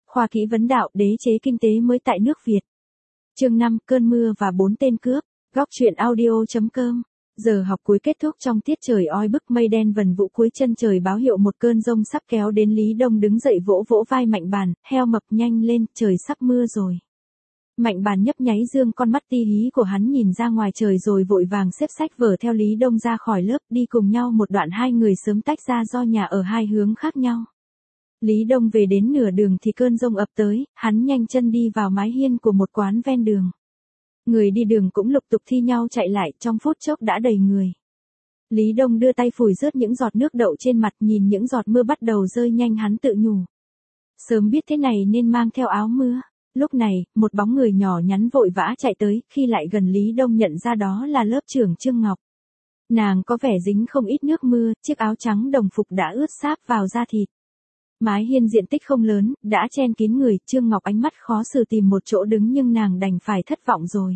khoa kỹ vấn đạo, đế chế kinh tế mới tại nước Việt. Chương 5, cơn mưa và 4 tên cướp. Góc truyện audio.com. Giờ học cuối kết thúc trong tiết trời oi bức, mây đen vần vũ cuối chân trời báo hiệu một cơn giông sắp kéo đến. Lý Đông đứng dậy vỗ vỗ vai Mạnh Bàn, heo mập nhanh lên, trời sắp mưa rồi. Mạnh Bàn nhấp nháy dương con mắt ti hí của hắn nhìn ra ngoài trời rồi vội vàng xếp sách vở theo Lý Đông ra khỏi lớp, đi cùng nhau một đoạn. Hai người sớm tách ra do nhà ở hai hướng khác nhau. Lý Đông về đến nửa đường thì cơn giông ập tới, hắn nhanh chân đi vào mái hiên của một quán ven đường. Người đi đường cũng lục tục thi nhau chạy lại, trong phút chốc đã đầy người. Lý Đông đưa tay phủi rớt những giọt nước đậu trên mặt, nhìn những giọt mưa bắt đầu rơi nhanh hắn tự nhủ. Sớm biết thế này nên mang theo áo mưa. Lúc này, một bóng người nhỏ nhắn vội vã chạy tới, khi lại gần Lý Đông nhận ra đó là lớp trưởng Trương Ngọc. Nàng có vẻ dính không ít nước mưa, chiếc áo trắng đồng phục đã ướt sáp vào da thịt. Mái hiên diện tích không lớn, đã chen kín người, Trương Ngọc ánh mắt khó xử tìm một chỗ đứng nhưng nàng đành phải thất vọng rồi.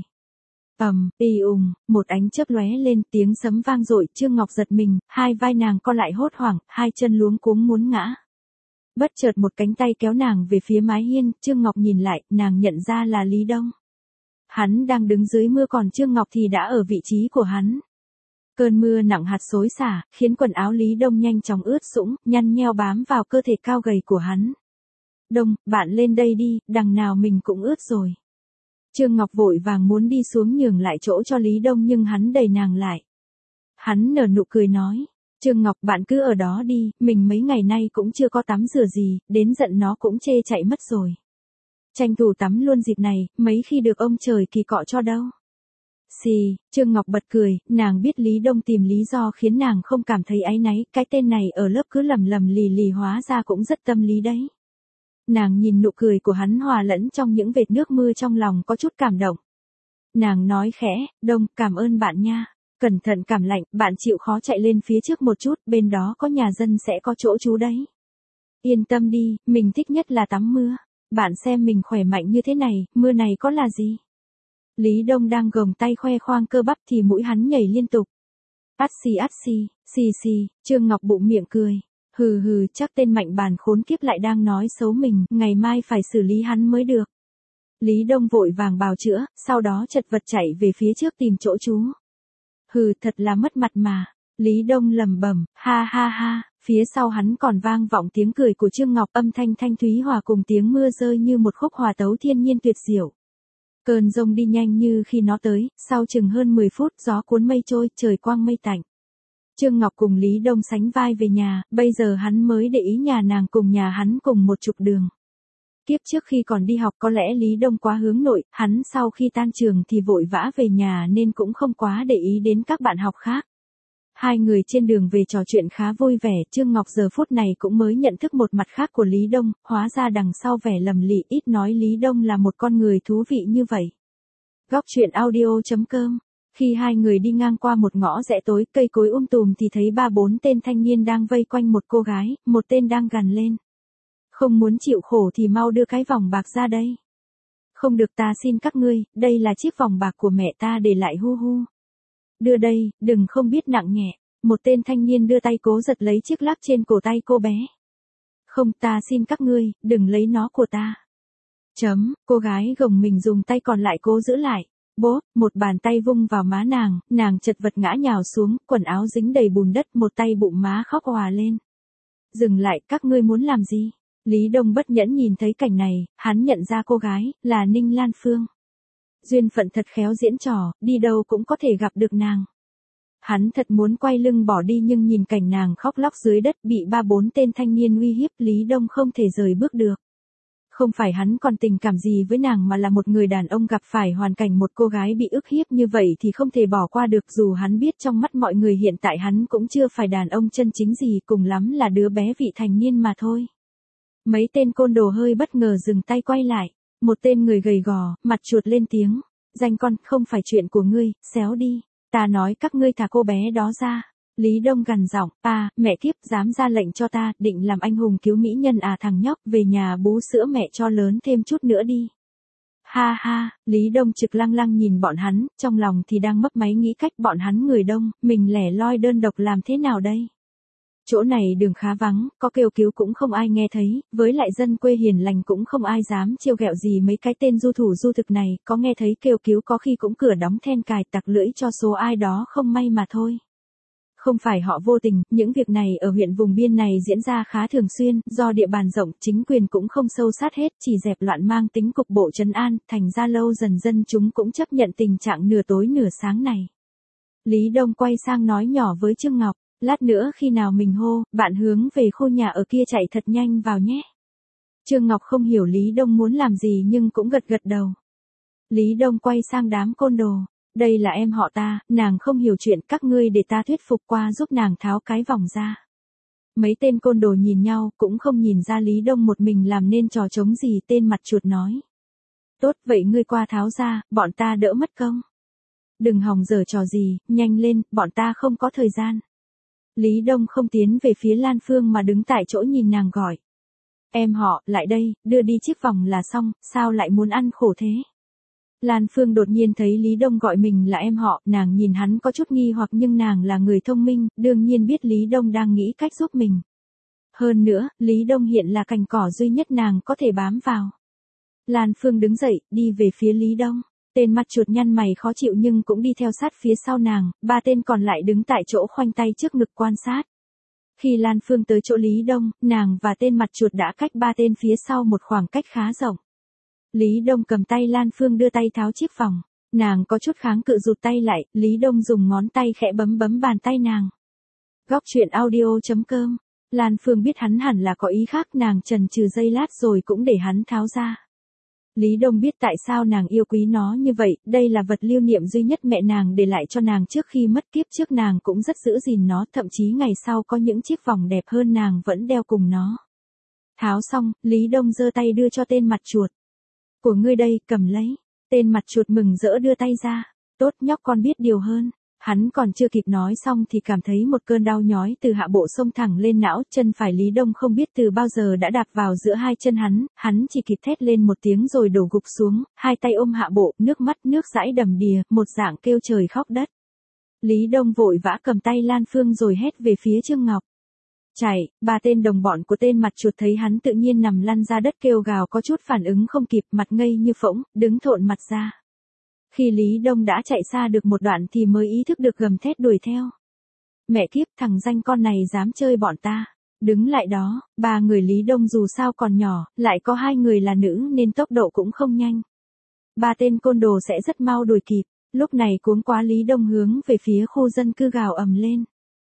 Một ánh chớp lóe lên, tiếng sấm vang dội, Trương Ngọc giật mình, hai vai nàng co lại hốt hoảng, hai chân luống cuống muốn ngã. Bất chợt một cánh tay kéo nàng về phía mái hiên, Trương Ngọc nhìn lại, nàng nhận ra là Lý Đông. Hắn đang đứng dưới mưa còn Trương Ngọc thì đã ở vị trí của hắn. Cơn mưa nặng hạt xối xả, khiến quần áo Lý Đông nhanh chóng ướt sũng, nhăn nheo bám vào cơ thể cao gầy của hắn. Đông, bạn lên đây đi, đằng nào mình cũng ướt rồi. Trương Ngọc vội vàng muốn đi xuống nhường lại chỗ cho Lý Đông nhưng hắn đẩy nàng lại. Hắn nở nụ cười nói, Trương Ngọc bạn cứ ở đó đi, mình mấy ngày nay cũng chưa có tắm rửa gì, đến giận nó cũng chê chạy mất rồi. Tranh thủ tắm luôn dịp này, mấy khi được ông trời kỳ cọ cho đâu. Xì, Trương Ngọc bật cười, nàng biết Lý Đông tìm lý do khiến nàng không cảm thấy áy náy, cái tên này ở lớp cứ lầm lầm lì lì hóa ra cũng rất tâm lý đấy. Nàng nhìn nụ cười của hắn hòa lẫn trong những vệt nước mưa trong lòng có chút cảm động. Nàng nói khẽ, Đông, cảm ơn bạn nha. Cẩn thận cảm lạnh, bạn chịu khó chạy lên phía trước một chút, bên đó có nhà dân sẽ có chỗ trú đấy. Yên tâm đi, mình thích nhất là tắm mưa. Bạn xem mình khỏe mạnh như thế này, mưa này có là gì? Lý Đông đang gồng tay khoe khoang cơ bắp thì mũi hắn nhảy liên tục. Át xì, Trương Ngọc bụng miệng cười. Hừ, chắc tên Mạnh Bàn khốn kiếp lại đang nói xấu mình, ngày mai phải xử lý hắn mới được. Lý Đông vội vàng bào chữa, sau đó chật vật chạy về phía trước tìm chỗ trú. Hừ, thật là mất mặt mà. Lý Đông lẩm bẩm, ha, phía sau hắn còn vang vọng tiếng cười của Trương Ngọc, âm thanh thanh thúy hòa cùng tiếng mưa rơi như một khúc hòa tấu thiên nhiên tuyệt diệu. Cơn giông đi nhanh như khi nó tới, sau chừng hơn 10 phút gió cuốn mây trôi, trời quang mây tạnh. Trương Ngọc cùng Lý Đông sánh vai về nhà, bây giờ hắn mới để ý nhà nàng cùng nhà hắn cùng một trục đường. Kiếp trước khi còn đi học có lẽ Lý Đông quá hướng nội, hắn sau khi tan trường thì vội vã về nhà nên cũng không quá để ý đến các bạn học khác. Hai người trên đường về trò chuyện khá vui vẻ, Trương Ngọc giờ phút này cũng mới nhận thức một mặt khác của Lý Đông, hóa ra đằng sau vẻ lầm lì ít nói Lý Đông là một con người thú vị như vậy. Góc truyện audio.com. Khi hai người đi ngang qua một ngõ rẽ tối, cây cối tùm thì thấy 3-4 tên thanh niên đang vây quanh một cô gái, một tên đang gằn lên. Không muốn chịu khổ thì mau đưa cái vòng bạc ra đây. Không được, ta xin các ngươi, đây là chiếc vòng bạc của mẹ ta để lại hu. Đưa đây, đừng không biết nặng nhẹ. Một tên thanh niên đưa tay cố giật lấy chiếc lắc trên cổ tay cô bé. Không, ta xin các ngươi, đừng lấy nó của ta. Cô gái gồng mình dùng tay còn lại cố giữ lại. Bố, một bàn tay vung vào má nàng chật vật ngã nhào xuống, quần áo dính đầy bùn đất, một tay bụng má khóc òa lên. Dừng lại, các ngươi muốn làm gì? Lý Đông bất nhẫn nhìn thấy cảnh này, hắn nhận ra cô gái, là Ninh Lan Phương. Duyên phận thật khéo diễn trò, đi đâu cũng có thể gặp được nàng. Hắn thật muốn quay lưng bỏ đi nhưng nhìn cảnh nàng khóc lóc dưới đất bị 3-4 tên thanh niên uy hiếp, Lý Đông không thể rời bước được. Không phải hắn còn tình cảm gì với nàng mà là một người đàn ông gặp phải hoàn cảnh một cô gái bị ức hiếp như vậy thì không thể bỏ qua được, dù hắn biết trong mắt mọi người hiện tại hắn cũng chưa phải đàn ông chân chính gì, cùng lắm là đứa bé vị thành niên mà thôi. Mấy tên côn đồ hơi bất ngờ dừng tay quay lại, một tên người gầy gò, mặt chuột lên tiếng, danh con, không phải chuyện của ngươi, xéo đi, ta nói các ngươi thả cô bé đó ra. Lý Đông gằn giọng, mẹ kiếp dám ra lệnh cho ta, định làm anh hùng cứu mỹ nhân à thằng nhóc, về nhà bú sữa mẹ cho lớn thêm chút nữa đi. Ha, Lý Đông trực lăng lăng nhìn bọn hắn, trong lòng thì đang mấp máy nghĩ cách bọn hắn người đông, mình lẻ loi đơn độc làm thế nào đây? Chỗ này đường khá vắng, có kêu cứu cũng không ai nghe thấy, với lại dân quê hiền lành cũng không ai dám trêu ghẹo gì mấy cái tên du thủ du thực này, có nghe thấy kêu cứu có khi cũng cửa đóng then cài tặc lưỡi cho số ai đó không may mà thôi. Không phải họ vô tình, những việc này ở huyện vùng biên này diễn ra khá thường xuyên, do địa bàn rộng, chính quyền cũng không sâu sát hết, chỉ dẹp loạn mang tính cục bộ trấn an, thành ra lâu dần dân chúng cũng chấp nhận tình trạng nửa tối nửa sáng này. Lý Đông quay sang nói nhỏ với Trương Ngọc, lát nữa khi nào mình hô, bạn hướng về khu nhà ở kia chạy thật nhanh vào nhé. Trương Ngọc không hiểu Lý Đông muốn làm gì nhưng cũng gật gật đầu. Lý Đông quay sang đám côn đồ. Đây là em họ ta, nàng không hiểu chuyện, các ngươi để ta thuyết phục qua giúp nàng tháo cái vòng ra. Mấy tên côn đồ nhìn nhau, cũng không nhìn ra Lý Đông một mình làm nên trò trống gì, tên mặt chuột nói. Tốt, vậy ngươi qua tháo ra, bọn ta đỡ mất công. Đừng hòng giở trò gì, nhanh lên, bọn ta không có thời gian. Lý Đông không tiến về phía Lan Phương mà đứng tại chỗ nhìn nàng gọi. Em họ, lại đây, đưa đi chiếc vòng là xong, sao lại muốn ăn khổ thế? Lan Phương đột nhiên thấy Lý Đông gọi mình là em họ, nàng nhìn hắn có chút nghi hoặc nhưng nàng là người thông minh, đương nhiên biết Lý Đông đang nghĩ cách giúp mình. Hơn nữa, Lý Đông hiện là cành cỏ duy nhất nàng có thể bám vào. Lan Phương đứng dậy, đi về phía Lý Đông. Tên mặt chuột nhăn mày khó chịu nhưng cũng đi theo sát phía sau nàng, ba tên còn lại đứng tại chỗ khoanh tay trước ngực quan sát. Khi Lan Phương tới chỗ Lý Đông, nàng và tên mặt chuột đã cách ba tên phía sau một khoảng cách khá rộng. Lý Đông cầm tay Lan Phương đưa tay tháo chiếc vòng. Nàng có chút kháng cự rụt tay lại, Lý Đông dùng ngón tay khẽ bấm bấm bàn tay nàng. Góc truyện audio.com. Lan Phương biết hắn hẳn là có ý khác, nàng chần chừ giây lát rồi cũng để hắn tháo ra. Lý Đông biết tại sao nàng yêu quý nó như vậy, đây là vật lưu niệm duy nhất mẹ nàng để lại cho nàng trước khi mất, kiếp trước nàng cũng rất giữ gìn nó, thậm chí ngày sau có những chiếc vòng đẹp hơn nàng vẫn đeo cùng nó. Tháo xong, Lý Đông giơ tay đưa cho tên mặt chuột. Của ngươi đây, cầm lấy. Tên mặt chuột mừng rỡ đưa tay ra. Tốt, nhóc con biết điều hơn. Hắn còn chưa kịp nói xong thì cảm thấy một cơn đau nhói từ hạ bộ xông thẳng lên não, chân phải Lý Đông không biết từ bao giờ đã đạp vào giữa hai chân hắn chỉ kịp thét lên một tiếng rồi đổ gục xuống, hai tay ôm hạ bộ, nước mắt nước dãi đầm đìa, một dạng kêu trời khóc đất. Lý Đông vội vã cầm tay Lan Phương rồi hét về phía Trương Ngọc. Chạy, ba tên đồng bọn của tên mặt chuột thấy hắn tự nhiên nằm lăn ra đất kêu gào có chút phản ứng không kịp, mặt ngây như phỗng, đứng thộn mặt ra. Khi Lý Đông đã chạy xa được một đoạn thì mới ý thức được gầm thét đuổi theo. Mẹ kiếp, thằng danh con này dám chơi bọn ta. Đứng lại đó, ba người Lý Đông dù sao còn nhỏ, lại có hai người là nữ nên tốc độ cũng không nhanh. Ba tên côn đồ sẽ rất mau đuổi kịp, lúc này cuống quá Lý Đông hướng về phía khu dân cư gào ầm lên.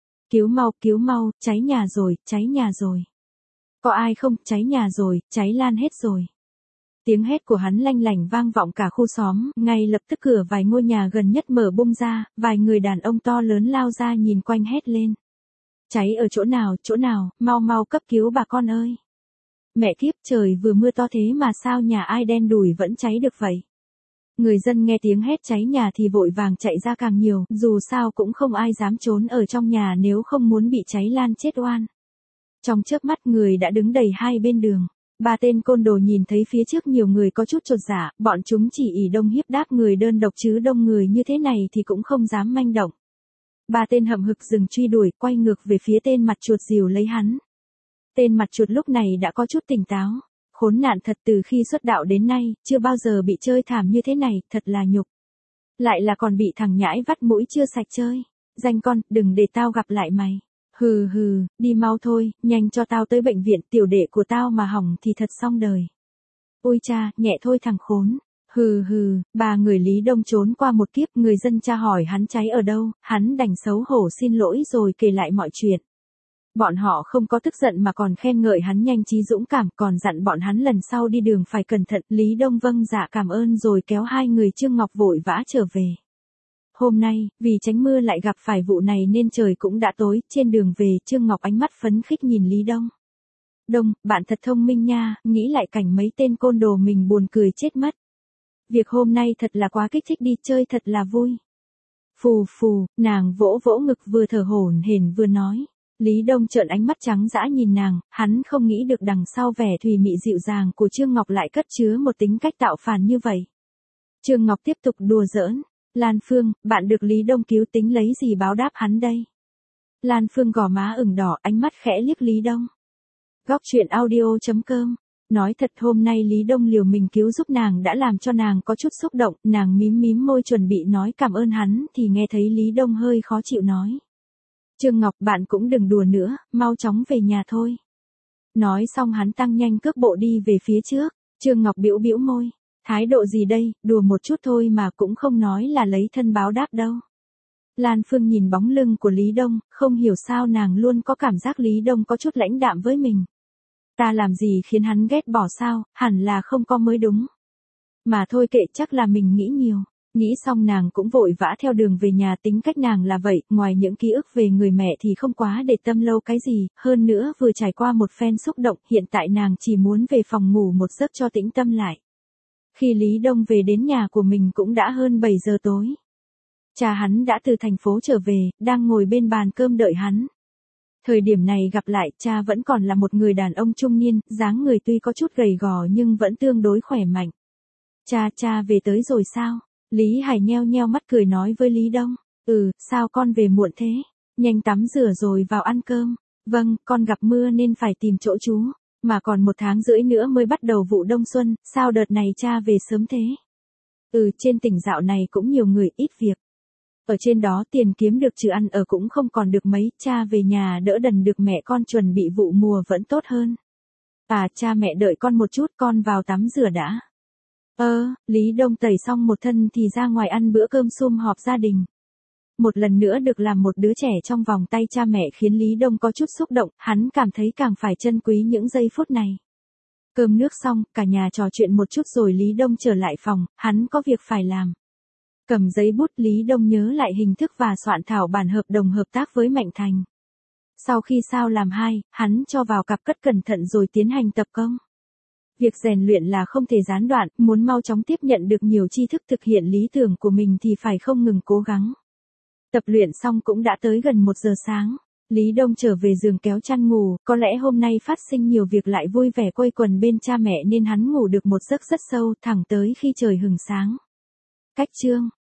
Cứu mau, cháy nhà rồi. Có ai không, cháy nhà rồi, cháy lan hết rồi. Tiếng hét của hắn lanh lảnh vang vọng cả khu xóm, ngay lập tức cửa vài ngôi nhà gần nhất mở bung ra, vài người đàn ông to lớn lao ra nhìn quanh hét lên. Cháy ở chỗ nào, mau cấp cứu bà con ơi. Mẹ kiếp, trời vừa mưa to thế mà sao nhà ai đen đủi vẫn cháy được vậy. Người dân nghe tiếng hét cháy nhà thì vội vàng chạy ra càng nhiều, dù sao cũng không ai dám trốn ở trong nhà nếu không muốn bị cháy lan chết oan. Trong chớp mắt người đã đứng đầy hai bên đường. Ba tên côn đồ nhìn thấy phía trước nhiều người có chút chột dạ, bọn chúng chỉ ỷ đông hiếp đáp người đơn độc chứ đông người như thế này thì cũng không dám manh động. Ba tên hậm hực dừng truy đuổi, quay ngược về phía tên mặt chuột dìu lấy hắn. Tên mặt chuột lúc này đã có chút tỉnh táo. Khốn nạn thật, từ khi xuất đạo đến nay, chưa bao giờ bị chơi thảm như thế này, thật là nhục. Lại là còn bị thằng nhãi vắt mũi chưa sạch chơi. Danh con, đừng để tao gặp lại mày. Hừ, đi mau thôi, nhanh cho tao tới bệnh viện, tiểu đệ của tao mà hỏng thì thật xong đời. Ôi cha, nhẹ thôi thằng khốn. Hừ, ba người Lý Đông trốn qua một kiếp, người dân tra hỏi hắn cháy ở đâu, hắn đành xấu hổ xin lỗi rồi kể lại mọi chuyện. Bọn họ không có tức giận mà còn khen ngợi hắn nhanh trí dũng cảm, còn dặn bọn hắn lần sau đi đường phải cẩn thận. Lý Đông vâng dạ cảm ơn rồi kéo hai người Trương Ngọc vội vã trở về. Hôm nay, vì tránh mưa lại gặp phải vụ này nên trời cũng đã tối, trên đường về Trương Ngọc ánh mắt phấn khích nhìn Lý Đông. Đông, bạn thật thông minh nha, nghĩ lại cảnh mấy tên côn đồ mình buồn cười chết mất. Việc hôm nay thật là quá kích thích đi, chơi thật là vui. Phù, nàng vỗ vỗ ngực vừa thở hổn hển vừa nói. Lý Đông trợn ánh mắt trắng dã nhìn nàng, hắn không nghĩ được đằng sau vẻ thùy mị dịu dàng của Trương Ngọc lại cất chứa một tính cách tạo phản như vậy. Trương Ngọc tiếp tục đùa giỡn. Lan Phương, bạn được Lý Đông cứu tính lấy gì báo đáp hắn đây? Lan Phương gò má ửng đỏ, ánh mắt khẽ liếc Lý Đông. Góc truyện audio.com. Nói thật hôm nay Lý Đông liều mình cứu giúp nàng đã làm cho nàng có chút xúc động, nàng mím mím môi chuẩn bị nói cảm ơn hắn thì nghe thấy Lý Đông hơi khó chịu nói. Trương Ngọc bạn cũng đừng đùa nữa, mau chóng về nhà thôi. Nói xong hắn tăng nhanh cước bộ đi về phía trước, Trương Ngọc bĩu bĩu môi. Thái độ gì đây, đùa một chút thôi mà cũng không nói là lấy thân báo đáp đâu. Lan Phương nhìn bóng lưng của Lý Đông, không hiểu sao nàng luôn có cảm giác Lý Đông có chút lãnh đạm với mình. Ta làm gì khiến hắn ghét bỏ sao, hẳn là không có mới đúng. Mà thôi kệ, chắc là mình nghĩ nhiều. Nghĩ xong nàng cũng vội vã theo đường về nhà, tính cách nàng là vậy, ngoài những ký ức về người mẹ thì không quá để tâm lâu cái gì, hơn nữa vừa trải qua một phen xúc động, hiện tại nàng chỉ muốn về phòng ngủ một giấc cho tĩnh tâm lại. Khi Lý Đông về đến nhà của mình cũng đã hơn 7 giờ tối. Cha hắn đã từ thành phố trở về, đang ngồi bên bàn cơm đợi hắn. Thời điểm này gặp lại, cha vẫn còn là một người đàn ông trung niên, dáng người tuy có chút gầy gò nhưng vẫn tương đối khỏe mạnh. Cha về tới rồi sao? Lý Hải nheo nheo mắt cười nói với Lý Đông. Sao con về muộn thế? Nhanh tắm rửa rồi vào ăn cơm. Vâng, con gặp mưa nên phải tìm chỗ trú. Mà còn 1 tháng rưỡi nữa mới bắt đầu vụ đông xuân, sao đợt này cha về sớm thế? Trên tỉnh dạo này cũng nhiều người ít việc. Ở trên đó tiền kiếm được trừ ăn ở cũng không còn được mấy, cha về nhà đỡ đần được mẹ con chuẩn bị vụ mùa vẫn tốt hơn. Cha mẹ đợi con một chút, con vào tắm rửa đã. Lý Đông tẩy xong một thân thì ra ngoài ăn bữa cơm sum họp gia đình. Một lần nữa được làm một đứa trẻ trong vòng tay cha mẹ khiến Lý Đông có chút xúc động, hắn cảm thấy càng phải trân quý những giây phút này. Cơm nước xong, cả nhà trò chuyện một chút rồi Lý Đông trở lại phòng, hắn có việc phải làm. Cầm giấy bút Lý Đông nhớ lại hình thức và soạn thảo bản hợp đồng hợp tác với Mạnh Thành. Sau khi sao làm 2, hắn cho vào cặp cất cẩn thận rồi tiến hành tập công. Việc rèn luyện là không thể gián đoạn, muốn mau chóng tiếp nhận được nhiều tri thức thực hiện lý tưởng của mình thì phải không ngừng cố gắng. Tập luyện xong cũng đã tới gần 1 giờ sáng. Lý Đông trở về giường kéo chăn ngủ, có lẽ hôm nay phát sinh nhiều việc lại vui vẻ quây quần bên cha mẹ nên hắn ngủ được một giấc rất sâu thẳng tới khi trời hừng sáng. Cách chương